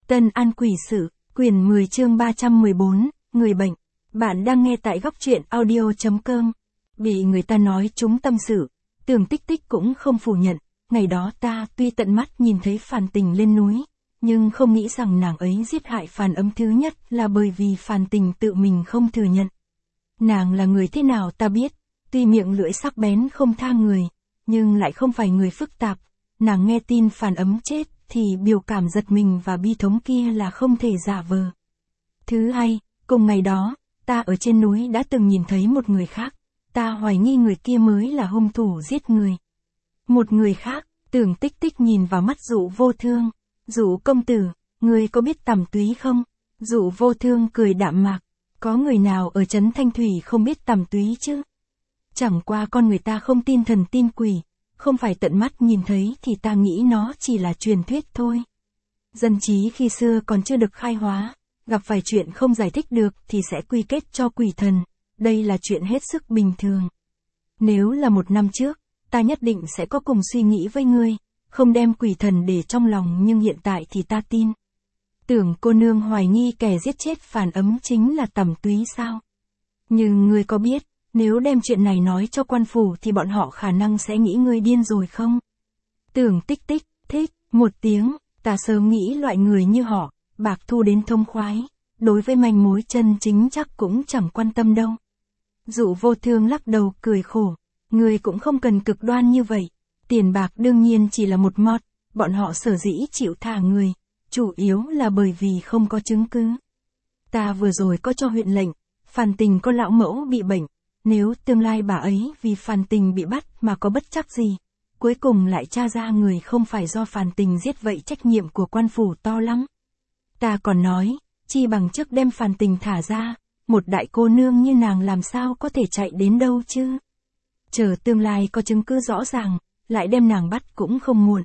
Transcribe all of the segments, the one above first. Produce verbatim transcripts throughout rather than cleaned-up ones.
Tân An Quỷ Sự, quyển mười chương ba trăm mười bốn, người bệnh. Bạn đang nghe tại góc truyện audio.com. Bị người ta nói trúng tâm sự, Tưởng Tích Tích cũng không phủ nhận. Ngày đó ta tuy tận mắt nhìn thấy Phàn Tình lên núi, nhưng không nghĩ rằng nàng ấy giết hại Phàn Ấm thứ nhất là bởi vì Phàn Tình tự mình không thừa nhận. Nàng là người thế nào ta biết, tuy miệng lưỡi sắc bén không tha người, nhưng lại không phải người phức tạp. Nàng nghe tin Phàn Ấm chết, thì biểu cảm giật mình và bi thống kia là không thể giả vờ. Thứ hai, cùng ngày đó, ta ở trên núi đã từng nhìn thấy một người khác, ta hoài nghi người kia mới là hung thủ giết người. Một người khác, Tưởng Tích Tích nhìn vào mắt Dụ Vô Thương. Dụ công tử, người có biết Tằm Túy không? Dụ Vô Thương cười đạm mạc, có người nào ở trấn Thanh Thủy không biết Tằm Túy chứ? Chẳng qua con người ta không tin thần tin quỷ. Không phải tận mắt nhìn thấy thì ta nghĩ nó chỉ là truyền thuyết thôi. Dân trí khi xưa còn chưa được khai hóa, gặp phải chuyện không giải thích được thì sẽ quy kết cho quỷ thần, đây là chuyện hết sức bình thường. Nếu là một năm trước, ta nhất định sẽ có cùng suy nghĩ với ngươi, không đem quỷ thần để trong lòng, nhưng hiện tại thì ta tin. Tưởng cô nương hoài nghi kẻ giết chết Phàn Ấm chính là Tằm Túy sao? Nhưng ngươi có biết, nếu đem chuyện này nói cho quan phủ thì bọn họ khả năng sẽ nghĩ ngươi điên rồi không? Tưởng Tích Tích, thích, một tiếng, ta sớm nghĩ loại người như họ, bạc thu đến thông khoái, đối với manh mối chân chính chắc cũng chẳng quan tâm đâu. Dụ Vô Thương lắc đầu cười khổ, ngươi cũng không cần cực đoan như vậy, tiền bạc đương nhiên chỉ là một mót, bọn họ sở dĩ chịu thả người, chủ yếu là bởi vì không có chứng cứ. Ta vừa rồi có cho huyện lệnh, Phàn Tình có lão mẫu bị bệnh. Nếu tương lai bà ấy vì Phàn Tình bị bắt mà có bất trắc gì, cuối cùng lại tra ra người không phải do Phàn Tình giết, vậy trách nhiệm của quan phủ to lắm. Ta còn nói, chi bằng trước đem Phàn Tình thả ra, một đại cô nương như nàng làm sao có thể chạy đến đâu chứ. Chờ tương lai có chứng cứ rõ ràng, lại đem nàng bắt cũng không muộn.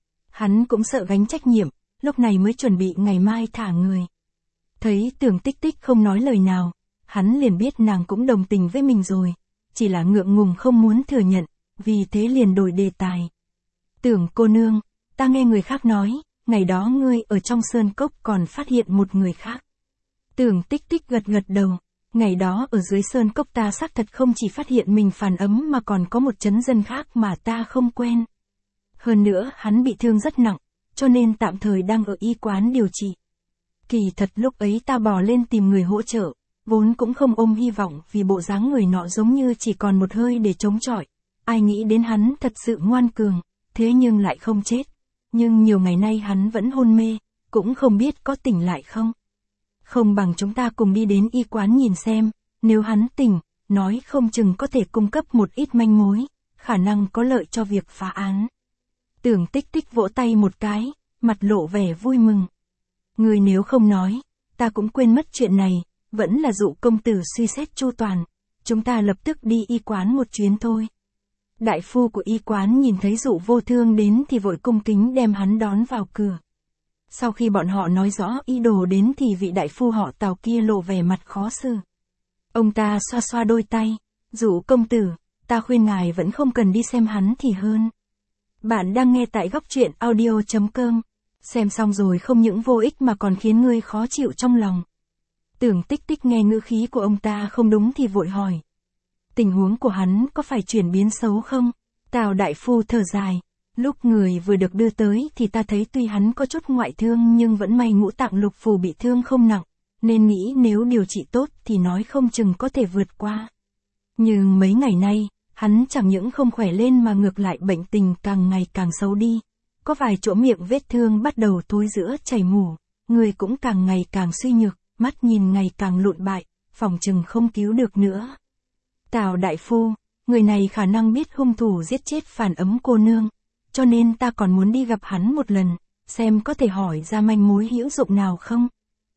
Hắn cũng sợ gánh trách nhiệm, lúc này mới chuẩn bị ngày mai thả người. Thấy Tưởng Tích Tích không nói lời nào, hắn liền biết nàng cũng đồng tình với mình rồi, chỉ là ngượng ngùng không muốn thừa nhận, vì thế liền đổi đề tài. Tưởng cô nương, ta nghe người khác nói, ngày đó ngươi ở trong sơn cốc còn phát hiện một người khác. Tưởng Tích Tích gật gật đầu, ngày đó ở dưới sơn cốc ta xác thật không chỉ phát hiện mình Phàn Ấm mà còn có một trấn dân khác mà ta không quen. Hơn nữa hắn bị thương rất nặng, cho nên tạm thời đang ở y quán điều trị. Kỳ thật lúc ấy ta bò lên tìm người hỗ trợ, vốn cũng không ôm hy vọng vì bộ dáng người nọ giống như chỉ còn một hơi để chống chọi. Ai nghĩ đến hắn thật sự ngoan cường, thế nhưng lại không chết. Nhưng nhiều ngày nay hắn vẫn hôn mê, cũng không biết có tỉnh lại không. Không bằng chúng ta cùng đi đến y quán nhìn xem, nếu hắn tỉnh, nói không chừng có thể cung cấp một ít manh mối, khả năng có lợi cho việc phá án. Tưởng Tích Tích vỗ tay một cái, mặt lộ vẻ vui mừng. Người nếu không nói, ta cũng quên mất chuyện này. Vẫn là Dụ công tử suy xét chu toàn, chúng ta lập tức đi y quán một chuyến thôi. Đại phu của y quán nhìn thấy Dụ Vô Thương đến thì vội cung kính đem hắn đón vào cửa. Sau khi bọn họ nói rõ ý đồ đến thì vị đại phu họ Tào kia lộ vẻ mặt khó xử. Ông ta xoa xoa đôi tay, Dụ công tử, ta khuyên ngài vẫn không cần đi xem hắn thì hơn. Bạn đang nghe tại góc truyện audio.com, xem xong rồi không những vô ích mà còn khiến ngươi khó chịu trong lòng. Tưởng Tích Tích nghe ngữ khí của ông ta không đúng thì vội hỏi. Tình huống của hắn có phải chuyển biến xấu không? Tào đại phu thở dài. Lúc người vừa được đưa tới thì ta thấy tuy hắn có chút ngoại thương nhưng vẫn may ngũ tạng lục phủ bị thương không nặng, nên nghĩ nếu điều trị tốt thì nói không chừng có thể vượt qua. Nhưng mấy ngày nay, hắn chẳng những không khỏe lên mà ngược lại bệnh tình càng ngày càng xấu đi. Có vài chỗ miệng vết thương bắt đầu thối rữa chảy mủ, người cũng càng ngày càng suy nhược. Mắt nhìn ngày càng lụn bại, phòng chừng không cứu được nữa. Tào đại phu, người này khả năng biết hung thủ giết chết Phàn Ấm cô nương, cho nên ta còn muốn đi gặp hắn một lần, xem có thể hỏi ra manh mối hữu dụng nào không.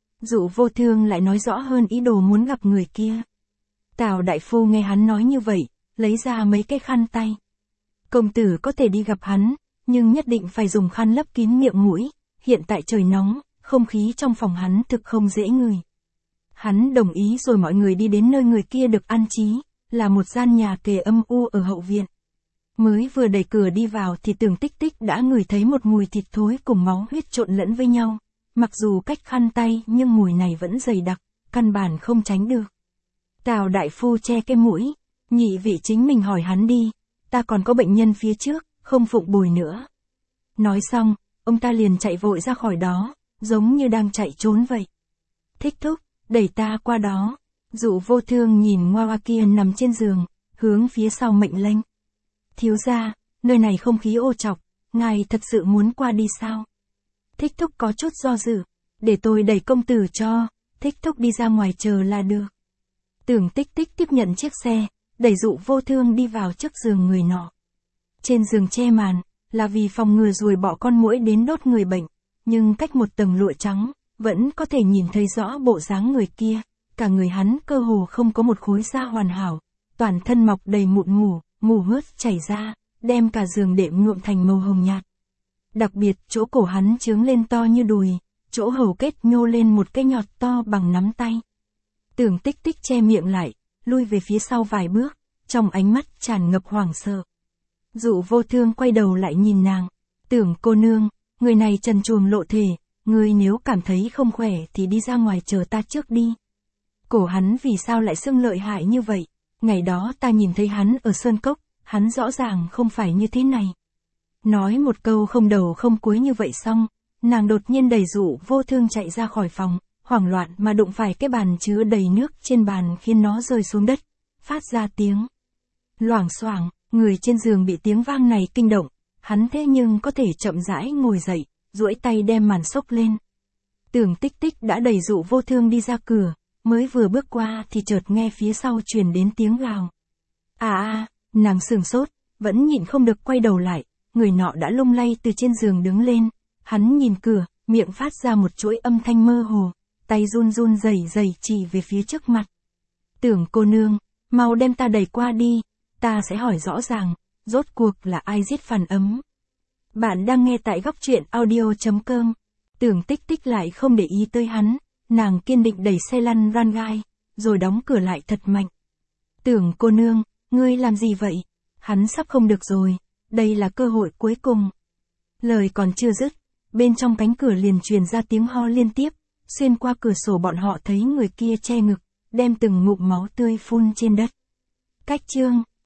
Dụ Vô Thương lại nói rõ hơn ý đồ muốn gặp người kia. Tào đại phu nghe hắn nói như vậy, lấy ra mấy cái khăn tay. Công tử có thể đi gặp hắn, nhưng nhất định phải dùng khăn lấp kín miệng mũi, hiện tại trời nóng. Không khí trong phòng hắn thực không dễ ngửi. Hắn đồng ý rồi mọi người đi đến nơi người kia được an trí, là một gian nhà kề âm u ở hậu viện. Mới vừa đẩy cửa đi vào thì Tưởng Tích Tích đã ngửi thấy một mùi thịt thối cùng máu huyết trộn lẫn với nhau, mặc dù cách khăn tay nhưng mùi này vẫn dày đặc, căn bản không tránh được. Tào đại phu che cái mũi, nhị vị chính mình hỏi hắn đi, ta còn có bệnh nhân phía trước, không phụng bồi nữa. Nói xong, ông ta liền chạy vội ra khỏi đó, giống như đang chạy trốn vậy. Thích thúc, đẩy ta qua đó. Dụ Vô Thương nhìn Ngoa Hoa kia nằm trên giường, hướng phía sau mệnh lệnh. Thiếu gia, nơi này không khí ô trọc, ngài thật sự muốn qua đi sao? Thích thúc có chút do dự, để tôi đẩy công tử cho, thích thúc đi ra ngoài chờ là được. Tưởng Tích Tích tiếp nhận chiếc xe, đẩy Dụ Vô Thương đi vào trước giường người nọ. Trên giường che màn, là vì phòng ngừa ruồi bọ con muỗi đến đốt người bệnh, nhưng cách một tầng lụa trắng, vẫn có thể nhìn thấy rõ bộ dáng người kia, cả người hắn cơ hồ không có một khối da hoàn hảo, toàn thân mọc đầy mụn mủ, mù hướt chảy ra, đem cả giường đệm nhuộm thành màu hồng nhạt. Đặc biệt chỗ cổ hắn trướng lên to như đùi, chỗ hầu kết nhô lên một cái nhọt to bằng nắm tay. Tưởng Tích Tích che miệng lại, lui về phía sau vài bước, trong ánh mắt tràn ngập hoảng sợ. Dụ Vô Thương quay đầu lại nhìn nàng, Tưởng cô nương, người này trần truồng lộ thể, người nếu cảm thấy không khỏe thì đi ra ngoài chờ ta trước đi. Cổ hắn vì sao lại sưng lợi hại như vậy, ngày đó ta nhìn thấy hắn ở Sơn Cốc, hắn rõ ràng không phải như thế này. Nói một câu không đầu không cuối như vậy xong, nàng đột nhiên đẩy Dụ Vô Thương chạy ra khỏi phòng, hoảng loạn mà đụng phải cái bàn chứa đầy nước trên bàn khiến nó rơi xuống đất, phát ra tiếng loảng xoảng. Người trên giường bị tiếng vang này kinh động, hắn thế nhưng có thể chậm rãi ngồi dậy, duỗi tay đem màn xốc lên. Tưởng Tích Tích đã đẩy Dụ Vô Thương đi ra cửa, mới vừa bước qua thì chợt nghe phía sau truyền đến tiếng gào. À à, nàng sửng sốt, vẫn nhịn không được quay đầu lại, người nọ đã lung lay từ trên giường đứng lên, hắn nhìn cửa, miệng phát ra một chuỗi âm thanh mơ hồ, tay run run rẩy rẩy chỉ về phía trước mặt. Tưởng cô nương, mau đem ta đẩy qua đi. Ta sẽ hỏi rõ ràng, rốt cuộc là ai giết Phàn Ấm. Bạn đang nghe tại góc truyện audio chấm com. Tưởng Tích Tích lại không để ý tới hắn, nàng kiên định đẩy xe lăn ran gai, rồi đóng cửa lại thật mạnh. Tưởng cô nương, ngươi làm gì vậy? Hắn sắp không được rồi, đây là cơ hội cuối cùng. Lời còn chưa dứt, bên trong cánh cửa liền truyền ra tiếng ho liên tiếp, xuyên qua cửa sổ bọn họ thấy người kia che ngực, đem từng ngụm máu tươi phun trên đất. Cách chương